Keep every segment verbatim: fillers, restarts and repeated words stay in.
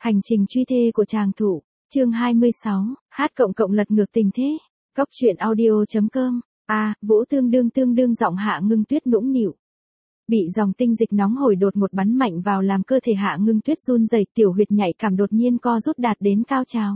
Hành trình truy thê của chàng thủ, chương hai mươi sáu, hát cộng cộng lật ngược tình thế. Cóc truyện audio chấm com. A, Vũ tương đương tương đương giọng Hạ Ngưng Tuyết nũng nịu. Bị dòng tinh dịch nóng hổi đột một bắn mạnh vào làm cơ thể Hạ Ngưng Tuyết run rẩy, tiểu huyệt nhạy cảm đột nhiên co rút đạt đến cao trào.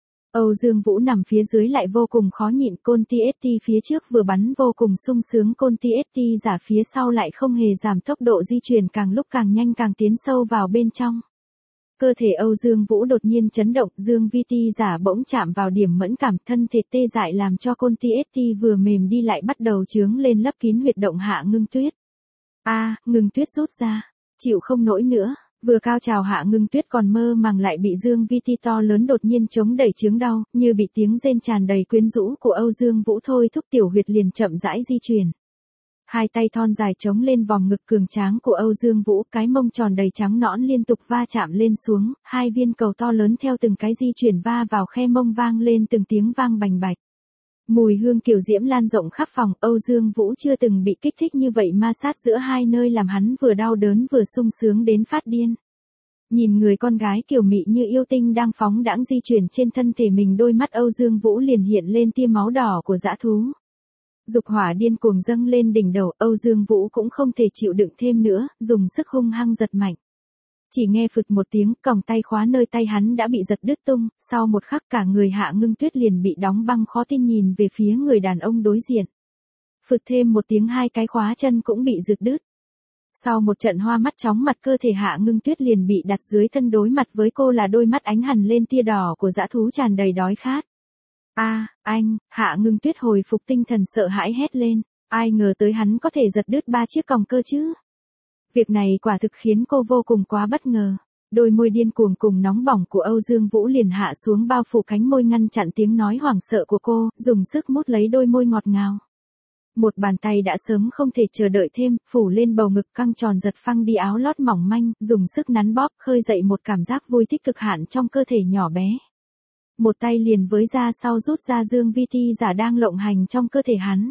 Âu Dương Vũ nằm phía dưới lại vô cùng khó nhịn, côn ti ét tê phía trước vừa bắn vô cùng sung sướng, côn ti ét tê giả phía sau lại không hề giảm tốc độ di chuyển, càng lúc càng nhanh càng tiến sâu vào bên trong. Cơ thể Âu Dương Vũ đột nhiên chấn động, Dương vi ti giả bỗng chạm vào điểm mẫn cảm, thân thể tê dại làm cho côn ti ét tê vừa mềm đi lại bắt đầu chướng lên lấp kín huyệt động Hạ Ngưng Tuyết. A, à, Ngưng Tuyết rút ra, chịu không nổi nữa, vừa cao trào Hạ Ngưng Tuyết còn mơ màng lại bị Dương vi ti to lớn đột nhiên chống đẩy chướng đau, như bị tiếng rên tràn đầy quyến rũ của Âu Dương Vũ thôi thúc, tiểu huyệt liền chậm rãi di chuyển. Hai tay thon dài chống lên vòng ngực cường tráng của Âu Dương Vũ, cái mông tròn đầy trắng nõn liên tục va chạm lên xuống, hai viên cầu to lớn theo từng cái di chuyển va vào khe mông vang lên từng tiếng vang bành bạch. Mùi hương kiều diễm lan rộng khắp phòng, Âu Dương Vũ chưa từng bị kích thích như vậy, ma sát giữa hai nơi làm hắn vừa đau đớn vừa sung sướng đến phát điên. Nhìn người con gái kiều mị như yêu tinh đang phóng đãng di chuyển trên thân thể mình, đôi mắt Âu Dương Vũ liền hiện lên tia máu đỏ của dã thú. Dục hỏa điên cuồng dâng lên đỉnh đầu, Âu Dương Vũ cũng không thể chịu đựng thêm nữa, dùng sức hung hăng giật mạnh. Chỉ nghe phực một tiếng, còng tay khóa nơi tay hắn đã bị giật đứt tung, sau một khắc cả người Hạ Ngưng Tuyết liền bị đóng băng, khó tin nhìn về phía người đàn ông đối diện. Phực thêm một tiếng, hai cái khóa chân cũng bị giật đứt. Sau một trận hoa mắt chóng mặt, cơ thể Hạ Ngưng Tuyết liền bị đặt dưới thân, đối mặt với cô là đôi mắt ánh hằn lên tia đỏ của dã thú tràn đầy đói khát. A, à, anh, Hạ Ngưng Tuyết hồi phục tinh thần sợ hãi hét lên, ai ngờ tới hắn có thể giật đứt ba chiếc còng cơ chứ. Việc này quả thực khiến cô vô cùng quá bất ngờ. Đôi môi điên cuồng cùng nóng bỏng của Âu Dương Vũ liền hạ xuống, bao phủ cánh môi ngăn chặn tiếng nói hoảng sợ của cô, dùng sức mút lấy đôi môi ngọt ngào. Một bàn tay đã sớm không thể chờ đợi thêm, phủ lên bầu ngực căng tròn, giật phăng đi áo lót mỏng manh, dùng sức nắn bóp, khơi dậy một cảm giác vui thích cực hạn trong cơ thể nhỏ bé. Một tay liền với ra sau rút ra Dương vi ti giả đang lộng hành trong cơ thể hắn.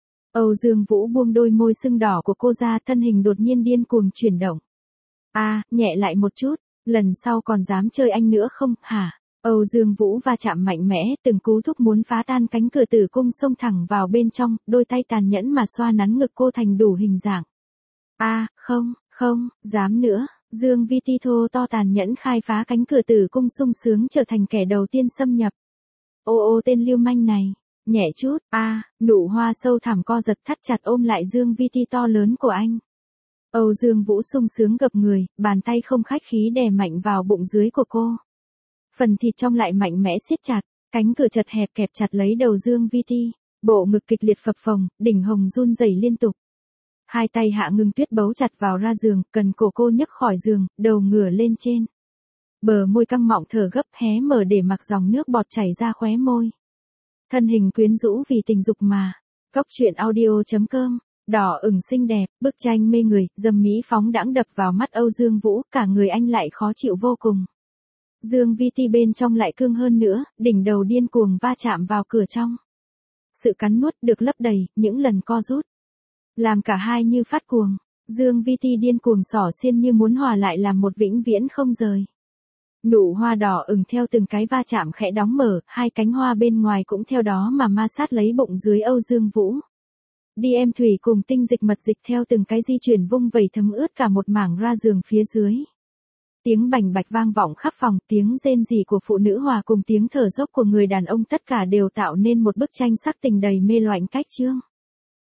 Âu Dương Vũ buông đôi môi sưng đỏ của cô ra, thân hình đột nhiên điên cuồng chuyển động. A, à, nhẹ lại một chút, lần sau còn dám chơi anh nữa không, hả? Âu Dương Vũ va chạm mạnh mẽ, từng cú thúc muốn phá tan cánh cửa tử cung xông thẳng vào bên trong, đôi tay tàn nhẫn mà xoa nắn ngực cô thành đủ hình dạng. A, à, không, không, dám nữa. Dương vi ti thô to tàn nhẫn khai phá cánh cửa tử cung, sung sướng trở thành kẻ đầu tiên xâm nhập. Ô ô tên lưu manh này, nhẹ chút, a, à, nụ hoa sâu thẳm co giật thắt chặt ôm lại Dương vi ti to lớn của anh. Âu Dương Vũ sung sướng gập người, bàn tay không khách khí đè mạnh vào bụng dưới của cô. Phần thịt trong lại mạnh mẽ siết chặt, cánh cửa chật hẹp kẹp chặt lấy đầu Dương vi ti, bộ ngực kịch liệt phập phồng, đỉnh hồng run rẩy liên tục. Hai tay Hạ Ngưng Tuyết bấu chặt vào ra giường, cần cổ cô nhấc khỏi giường, đầu ngửa lên trên. Bờ môi căng mọng thở gấp hé mở để mặc dòng nước bọt chảy ra khóe môi. Thân hình quyến rũ vì tình dục mà. Cóc truyện audio chấm com. Đỏ ửng xinh đẹp, bức tranh mê người, dâm mỹ phóng đãng đập vào mắt Âu Dương Vũ, cả người anh lại khó chịu vô cùng. Dương vi ti bên trong lại cương hơn nữa, đỉnh đầu điên cuồng va chạm vào cửa trong. Sự cắn nuốt được lấp đầy, những lần co rút làm cả hai như phát cuồng. Dương vi ti điên cuồng xỏ xiên như muốn hòa lại làm một vĩnh viễn không rời. Nụ hoa đỏ ửng theo từng cái va chạm khẽ đóng mở, hai cánh hoa bên ngoài cũng theo đó mà ma sát lấy bụng dưới Âu Dương Vũ. Đi em thủy cùng tinh dịch mật dịch theo từng cái di chuyển vung vẩy thấm ướt cả một mảng ra giường phía dưới. Tiếng bành bạch vang vọng khắp phòng, tiếng rên rỉ của phụ nữ hòa cùng tiếng thở dốc của người đàn ông, tất cả đều tạo nên một bức tranh sắc tình đầy mê loạn cách chương.